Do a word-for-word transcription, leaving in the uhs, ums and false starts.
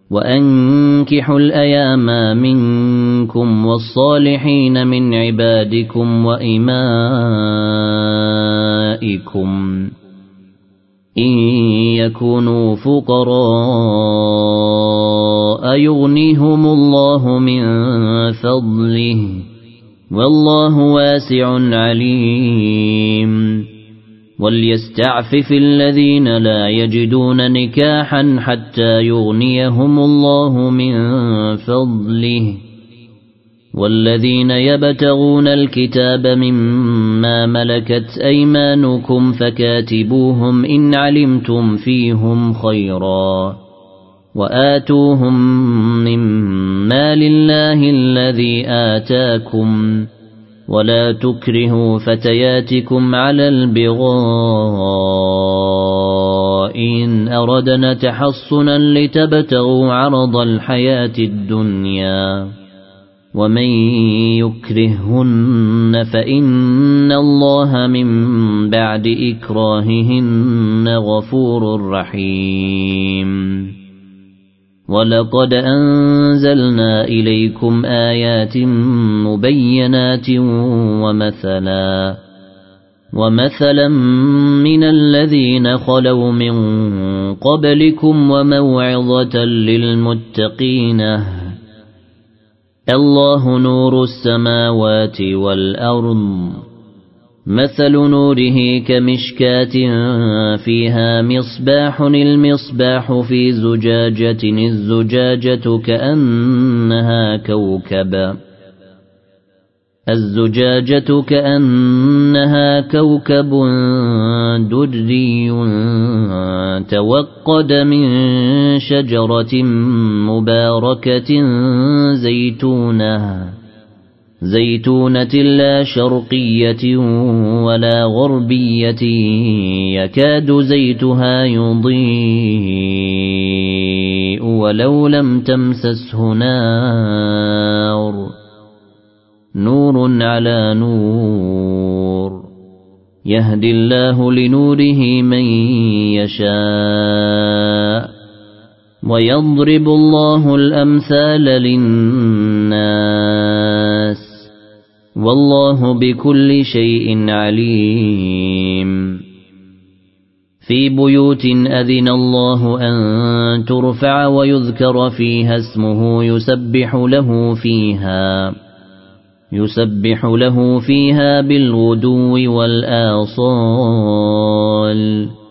وأنكحوا الأيام منكم والصالحين من عبادكم وإمائكم إن يكونوا فقراء يغنيهم الله من فضله والله واسع عليم وليستعفف الذين لا يجدون نكاحا حتى يغنيهم الله من فضله والذين يبتغون الكتاب مما ملكت أيمانكم فكاتبوهم إن علمتم فيهم خيرا وآتوهم مما لله الذي آتاكم ولا تكرهوا فتياتكم على البغاء إن أردنا تحصنا لتبتغوا عرض الحياة الدنيا ومن يكرههن فإن الله من بعد إكراههن غفور رحيم ولقد أنزلنا إليكم آيات مبينات ومثلا ومثلا من الذين خلوا من قبلكم وموعظة للمتقين الله نور السماوات والأرض مثل نوره كمشكاة فيها مصباح المصباح في زجاجة الزجاجة كأنها كوكب الزجاجة كأنها كوكب دري توقد من شجرة مباركة زيتونة زيتونة لا شرقية ولا غربية يكاد زيتها يضيء ولو لم تمسسه نار نور على نور يهدي الله لنوره من يشاء ويضرب الله الأمثال للناس والله بكل شيء عليم في بيوت أذن الله أن ترفع ويذكر فيها اسمه يسبح له فيها يسبح له فيها بالغدو والآصال